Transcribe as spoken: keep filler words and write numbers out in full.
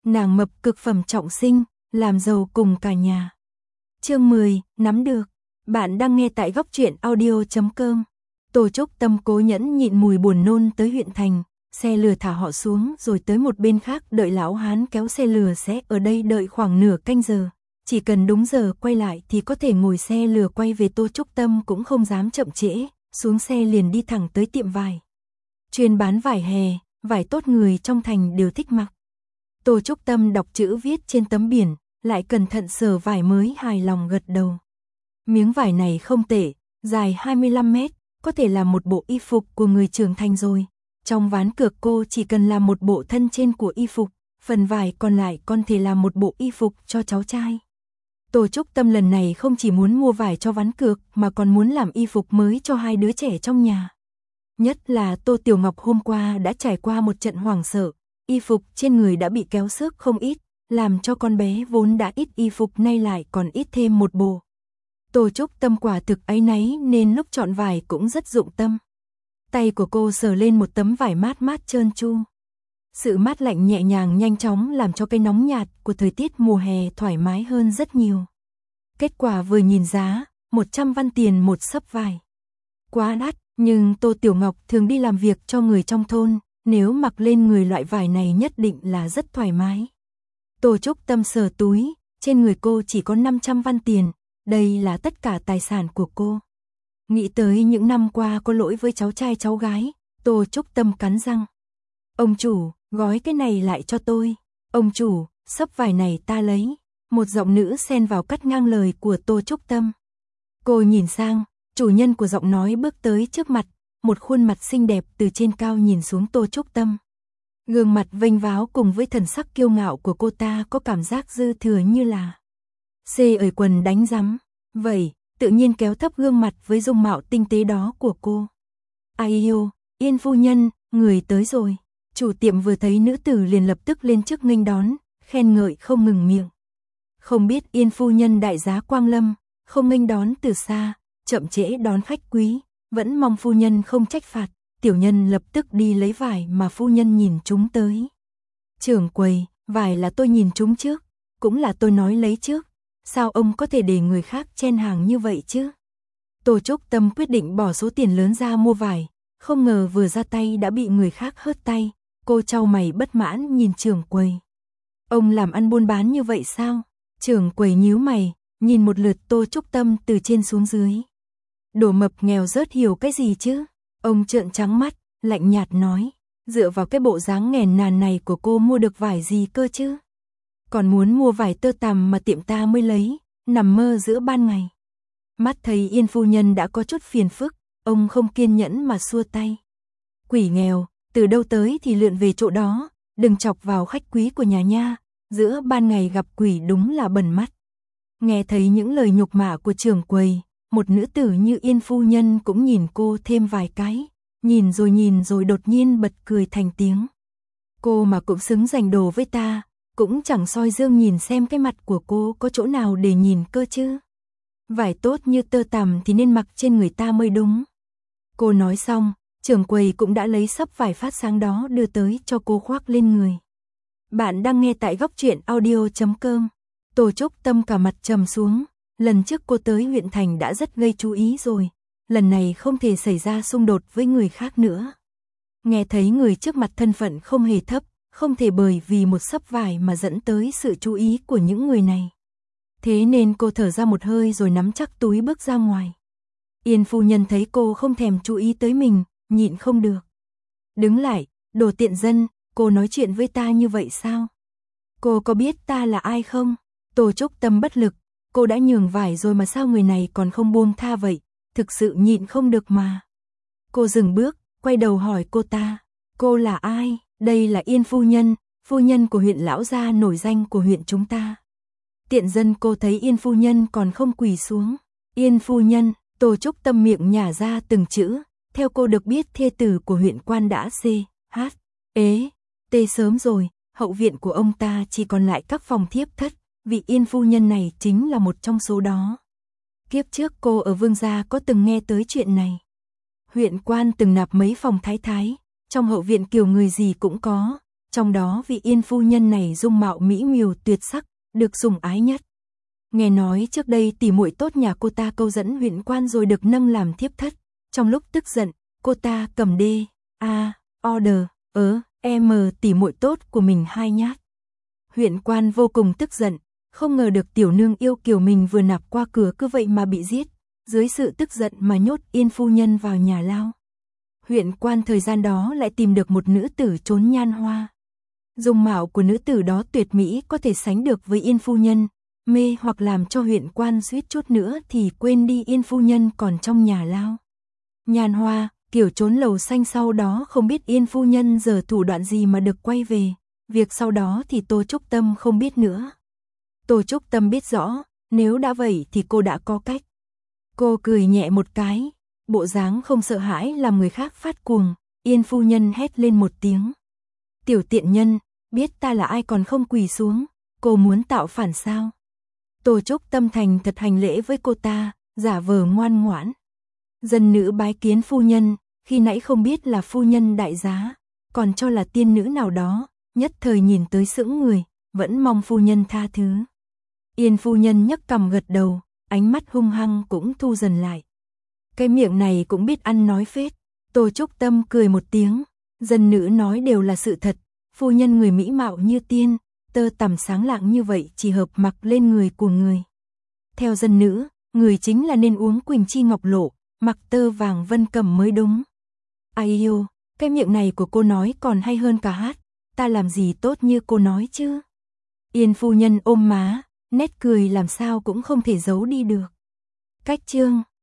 nàng mập cực phẩm trọng sinh, làm giàu cùng cả nhà. Chương mười, nắm được. Bạn đang nghe tại góc truyện audio chấm com. Tô Trúc Tâm cố nhẫn nhịn mùi buồn nôn tới huyện thành, xe lừa thả họ xuống rồi tới một bên khác đợi lão hán kéo xe lừa sẽ ở đây đợi khoảng nửa canh giờ. Chỉ cần đúng giờ quay lại thì có thể ngồi xe lừa quay về. Tô Trúc Tâm cũng không dám chậm trễ, xuống xe liền đi thẳng tới tiệm vải. Chuyên bán vải hè, vải tốt người trong thành đều thích mặc. Tô Trúc Tâm đọc chữ viết trên tấm biển, lại cẩn thận sờ vải mới hài lòng gật đầu. Miếng vải này không tệ, dài hai mươi lăm mét, có thể làm một bộ y phục của người trưởng thành rồi. Trong ván cược cô chỉ cần làm một bộ thân trên của y phục, phần vải còn lại còn thể làm một bộ y phục cho cháu trai. Tô Trúc Tâm lần này không chỉ muốn mua vải cho ván cược mà còn muốn làm y phục mới cho hai đứa trẻ trong nhà. Nhất là Tô Tiểu Ngọc hôm qua đã trải qua một trận hoảng sợ, y phục trên người đã bị kéo xước không ít, làm cho con bé vốn đã ít y phục nay lại còn ít thêm một bộ. Tô Trúc Tâm quả thực áy náy nên lúc chọn vải cũng rất dụng tâm. Tay của cô sờ lên một tấm vải mát mát trơn tru. Sự mát lạnh nhẹ nhàng nhanh chóng làm cho cái nóng nhạt của thời tiết mùa hè thoải mái hơn rất nhiều. Kết quả vừa nhìn giá, một trăm văn tiền một xấp vải. Quá đắt, nhưng Tô Tiểu Ngọc thường đi làm việc cho người trong thôn, nếu mặc lên người loại vải này nhất định là rất thoải mái. Tô Trúc Tâm sờ túi, trên người cô chỉ có năm trăm văn tiền, đây là tất cả tài sản của cô. Nghĩ tới những năm qua có lỗi với cháu trai cháu gái, Tô Trúc Tâm cắn răng. Ông chủ, gói cái này lại cho tôi. Ông chủ, xấp vải này ta lấy. Một giọng nữ xen vào cắt ngang lời của Tô Trúc Tâm. Cô nhìn sang, chủ nhân của giọng nói bước tới trước mặt, một khuôn mặt xinh đẹp từ trên cao nhìn xuống Tô Trúc Tâm. Gương mặt vênh váo cùng với thần sắc kiêu ngạo của cô ta có cảm giác dư thừa như là xê ởi quần đánh rắm. Vậy, tự nhiên kéo thấp gương mặt với dung mạo tinh tế đó của cô. Ai yêu, Yên phu nhân, người tới rồi. Chủ tiệm vừa thấy nữ tử liền lập tức lên trước nghênh đón, khen ngợi không ngừng miệng. Không biết Yên phu nhân đại giá quang lâm, không nghênh đón từ xa, chậm trễ đón khách quý, vẫn mong phu nhân không trách phạt. Tiểu nhân lập tức đi lấy vải mà phu nhân nhìn chúng tới. Trưởng quầy, vải là tôi nhìn chúng trước, cũng là tôi nói lấy trước. Sao ông có thể để người khác chen hàng như vậy chứ? Tô Trúc Tâm quyết định bỏ số tiền lớn ra mua vải, không ngờ vừa ra tay đã bị người khác hớt tay. Cô chau mày bất mãn nhìn trưởng quầy. Ông làm ăn buôn bán như vậy sao? Trưởng quầy nhíu mày, nhìn một lượt Tô Trúc Tâm từ trên xuống dưới. Đồ mập nghèo rớt hiểu cái gì chứ? Ông trợn trắng mắt, lạnh nhạt nói, dựa vào cái bộ dáng nghèn nàn này của cô mua được vải gì cơ chứ? Còn muốn mua vải tơ tằm mà tiệm ta mới lấy, nằm mơ giữa ban ngày. Mắt thấy Yên phu nhân đã có chút phiền phức, ông không kiên nhẫn mà xua tay. Quỷ nghèo, từ đâu tới thì lượn về chỗ đó, đừng chọc vào khách quý của nhà nha, giữa ban ngày gặp quỷ đúng là bẩn mắt. Nghe thấy những lời nhục mạ của trưởng quầy, một nữ tử như Yên phu nhân cũng nhìn cô thêm vài cái, nhìn rồi nhìn rồi đột nhiên bật cười thành tiếng. Cô mà cũng xứng giành đồ với ta, cũng chẳng soi gương nhìn xem cái mặt của cô có chỗ nào để nhìn cơ chứ. Vải tốt như tơ tằm thì nên mặc trên người ta mới đúng. Cô nói xong, trưởng quầy cũng đã lấy xấp vải phát sáng đó đưa tới cho cô khoác lên người. Bạn đang nghe tại góc truyện audio chấm com. Tô Trúc Tâm cả mặt trầm xuống, lần trước cô tới huyện thành đã rất gây chú ý rồi, lần này không thể xảy ra xung đột với người khác nữa. Nghe thấy người trước mặt thân phận không hề thấp, không thể bởi vì một xấp vải mà dẫn tới sự chú ý của những người này. Thế nên cô thở ra một hơi rồi nắm chắc túi bước ra ngoài. Yên phu nhân thấy cô không thèm chú ý tới mình, nhịn không được. Đứng lại, đồ tiện dân, cô nói chuyện với ta như vậy sao? Cô có biết ta là ai không? Tô Trúc Tâm bất lực, cô đã nhường vải rồi mà sao người này còn không buông tha vậy, thực sự nhịn không được mà. Cô dừng bước, quay đầu hỏi cô ta, cô là ai? Đây là Yên phu nhân, phu nhân của huyện lão gia nổi danh của huyện chúng ta. Tiện dân, cô thấy Yên phu nhân còn không quỳ xuống. Yên phu nhân, Tô Trúc Tâm miệng nhả ra từng chữ, theo cô được biết thê tử của huyện quan đã xê, hát, ế, tê sớm rồi, hậu viện của ông ta chỉ còn lại các phòng thiếp thất, vị Yên phu nhân này chính là một trong số đó. Kiếp trước cô ở Vương gia có từng nghe tới chuyện này. Huyện quan từng nạp mấy phòng thái thái, trong hậu viện kiểu người gì cũng có, trong đó vị Yên phu nhân này dung mạo mỹ miều tuyệt sắc, được sủng ái nhất. Nghe nói trước đây tỉ muội tốt nhà cô ta câu dẫn huyện quan rồi được nâng làm thiếp thất, trong lúc tức giận, cô ta cầm đê, a, order, ớ, m tỉ muội tốt của mình hai nhát. Huyện quan vô cùng tức giận, không ngờ được tiểu nương yêu kiều mình vừa nạp qua cửa cứ vậy mà bị giết, dưới sự tức giận mà nhốt Yên phu nhân vào nhà lao. Huyện quan thời gian đó lại tìm được một nữ tử trốn nhan hoa. Dung mạo của nữ tử đó tuyệt mỹ có thể sánh được với Yên phu nhân, mê hoặc làm cho huyện quan suýt chút nữa thì quên đi Yên phu nhân còn trong nhà lao. Nhan hoa, kiểu trốn lầu xanh sau đó không biết Yên phu nhân giờ thủ đoạn gì mà được quay về, việc sau đó thì Tô Trúc Tâm không biết nữa. Tô Trúc Tâm biết rõ, nếu đã vậy thì cô đã có cách. Cô cười nhẹ một cái, bộ dáng không sợ hãi làm người khác phát cuồng, Yên phu nhân hét lên một tiếng. Tiểu tiện nhân, biết ta là ai còn không quỳ xuống, cô muốn tạo phản sao? Tô Trúc Tâm thành thật hành lễ với cô ta, giả vờ ngoan ngoãn. Dân nữ bái kiến phu nhân, khi nãy không biết là phu nhân đại giá, còn cho là tiên nữ nào đó, nhất thời nhìn tới sững người, vẫn mong phu nhân tha thứ. Yên phu nhân nhấc cằm gật đầu, ánh mắt hung hăng cũng thu dần lại. Cái miệng này cũng biết ăn nói phết. Tô Trúc Tâm cười một tiếng, dân nữ nói đều là sự thật, phu nhân người mỹ mạo như tiên, tơ tằm sáng lạng như vậy chỉ hợp mặc lên người của người. Theo dân nữ, người chính là nên uống Quỳnh Chi Ngọc Lộ, mặc tơ vàng vân cẩm mới đúng. Ai yêu, cái miệng này của cô nói còn hay hơn cả hát, ta làm gì tốt như cô nói chứ. Yên phu nhân ôm má, nét cười làm sao cũng không thể giấu đi được. Cách chương